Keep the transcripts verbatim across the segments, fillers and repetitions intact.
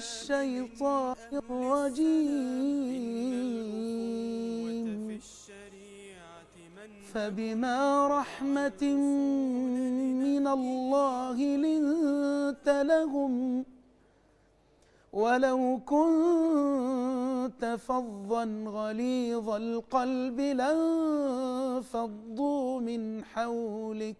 الشيطان الرجيم فبما رحمة من الله لنت لهم ولو كنت فظا غليظ القلب لانفضوا من حولك.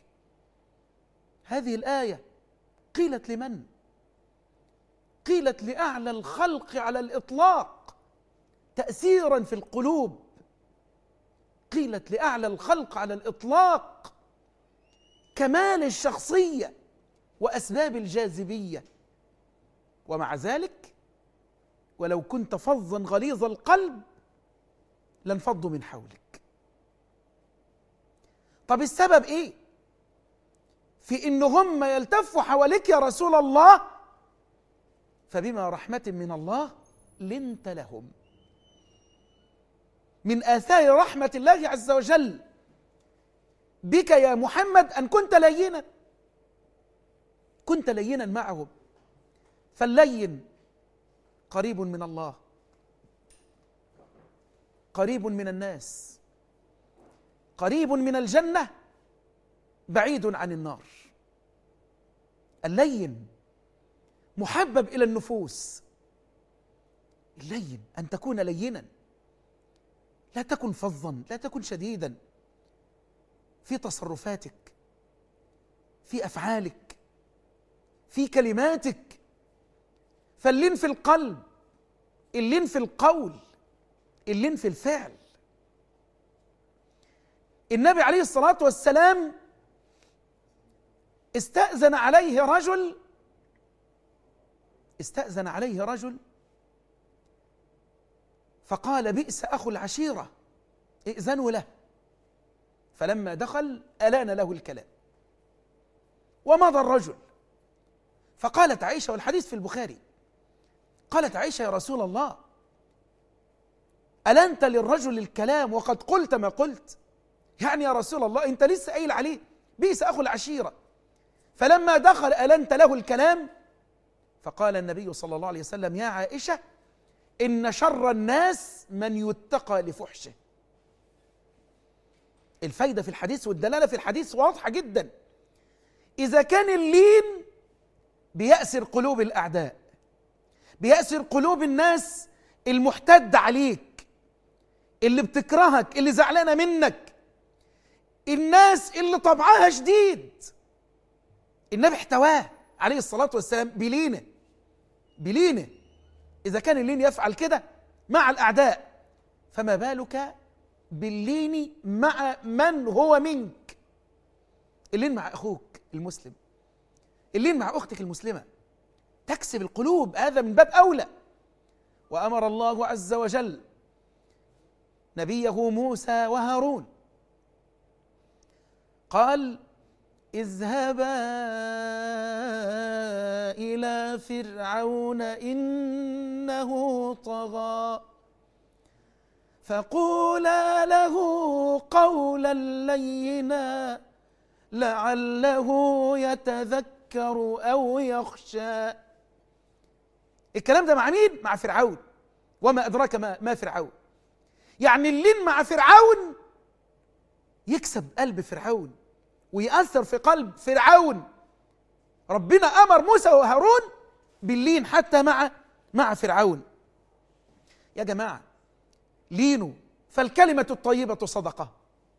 هذه الآية قيلت لمن؟ قيلت لأعلى الخلق على الإطلاق تأثيرا في القلوب، قيلت لأعلى الخلق على الإطلاق كمال الشخصية وأسباب الجاذبية، ومع ذلك ولو كنت فظا غليظ القلب لانفضوا من حولك. طب السبب ايه في ان هم يلتفوا حواليك يا رسول الله؟ فبما رحمة من الله لنت لهم. من آثار رحمة الله عز وجل بك يا محمد أن كنت لينا، كنت لينا معهم، فاللين قريب من الله، قريب من الناس، قريب من الجنة، بعيد عن النار. اللين محبب إلى النفوس. اللين أن تكون لينا، لا تكن فظا، لا تكن شديدا في تصرفاتك، في أفعالك، في كلماتك. فاللين في القلب، اللين في القول، اللين في الفعل. النبي عليه الصلاة والسلام استأذن عليه رجل استأذن عليه رجل فقال بئس أخو العشيرة، ائذنوا له. فلما دخل ألان له الكلام ومضى الرجل. فقالت عائشة، والحديث في البخاري، قالت عائشة يا رسول الله ألنت للرجل الكلام وقد قلت ما قلت؟ يعني يا رسول الله أنت لسه قايل عليه بئس أخو العشيرة، فلما دخل ألنت له الكلام؟ فقال النبي صلى الله عليه وسلم يا عائشة إن شر الناس من يتقى لفحشه. الفايدة في الحديث والدلالة في الحديث واضحة جدا. إذا كان اللين بيأسر قلوب الأعداء، بيأسر قلوب الناس المحتد عليك، اللي بتكرهك، اللي زعلانة منك، الناس اللي طبعها شديد، النبي احتواه عليه الصلاة والسلام بلينه بلينه. إذا كان اللين يفعل كده مع الأعداء، فما بالك باللين مع من هو منك؟ اللين مع أخوك المسلم، اللين مع أختك المسلمة، تكسب القلوب، هذا من باب أولى. وأمر الله عز وجل نبيه موسى وهارون، قال اذهبا إلى فرعون إنه طغى فقولا له قولا لينا لعله يتذكر أو يخشى. الكلام ده مع مين؟ مع فرعون. وما أدراك ما, ما فرعون. يعني اللين مع فرعون يكسب قلب فرعون ويأثر في قلب فرعون. ربنا أمر موسى وهارون باللين حتى مع مع فرعون. يا جماعة لينوا، فالكلمة الطيبة صدقة.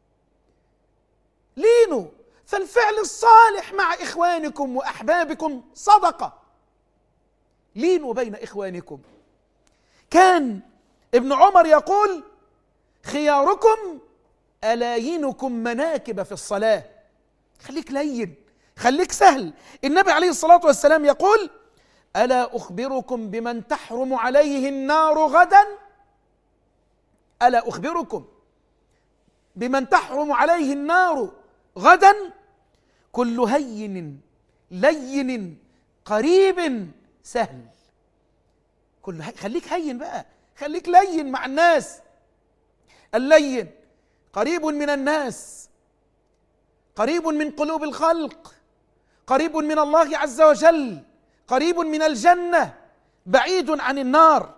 لينوا، فالفعل الصالح مع إخوانكم وأحبابكم صدقة. لينوا بين إخوانكم. كان ابن عمر يقول خياركم ألاينكم مناكب في الصلاة. خليك لين، خليك سهل. النبي عليه الصلاة والسلام يقول ألا أخبركم بمن تحرم عليه النار غدا؟ ألا أخبركم بمن تحرم عليه النار غدا؟ كل هين لين قريب سهل. كل هي... خليك هين بقى، خليك لين مع الناس. اللين قريب من الناس، قريب من قلوب الخلق، قريب من الله عز وجل، قريب من الجنة، بعيد عن النار.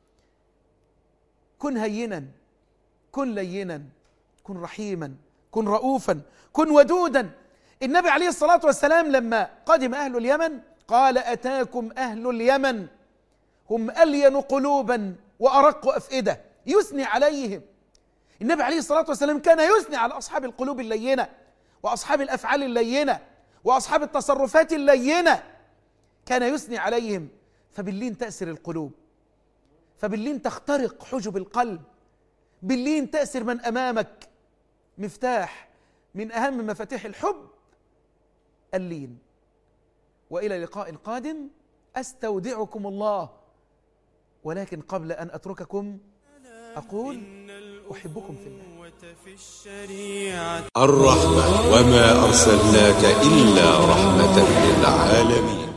كن هينا، كن لينا، كن رحيما، كن رؤوفا، كن ودودا. النبي عليه الصلاة والسلام لما قدم أهل اليمن قال أتاكم أهل اليمن هم ألين قلوبا وأرق أفئدة، يثني عليهم. النبي عليه الصلاة والسلام كان يثني على أصحاب القلوب اللينة وأصحاب الأفعال اللينة وأصحاب التصرفات اللينة، كان يثني عليهم. فباللين تأسر القلوب، فباللين تخترق حجب القلب، باللين تأسر من أمامك. مفتاح من أهم مفاتيح الحب اللين. وإلى اللقاء القادم، أستودعكم الله، ولكن قبل أن أترككم أقول أحبكم في الله. الرحمة وما أرسلناك إلا رحمة للعالمين.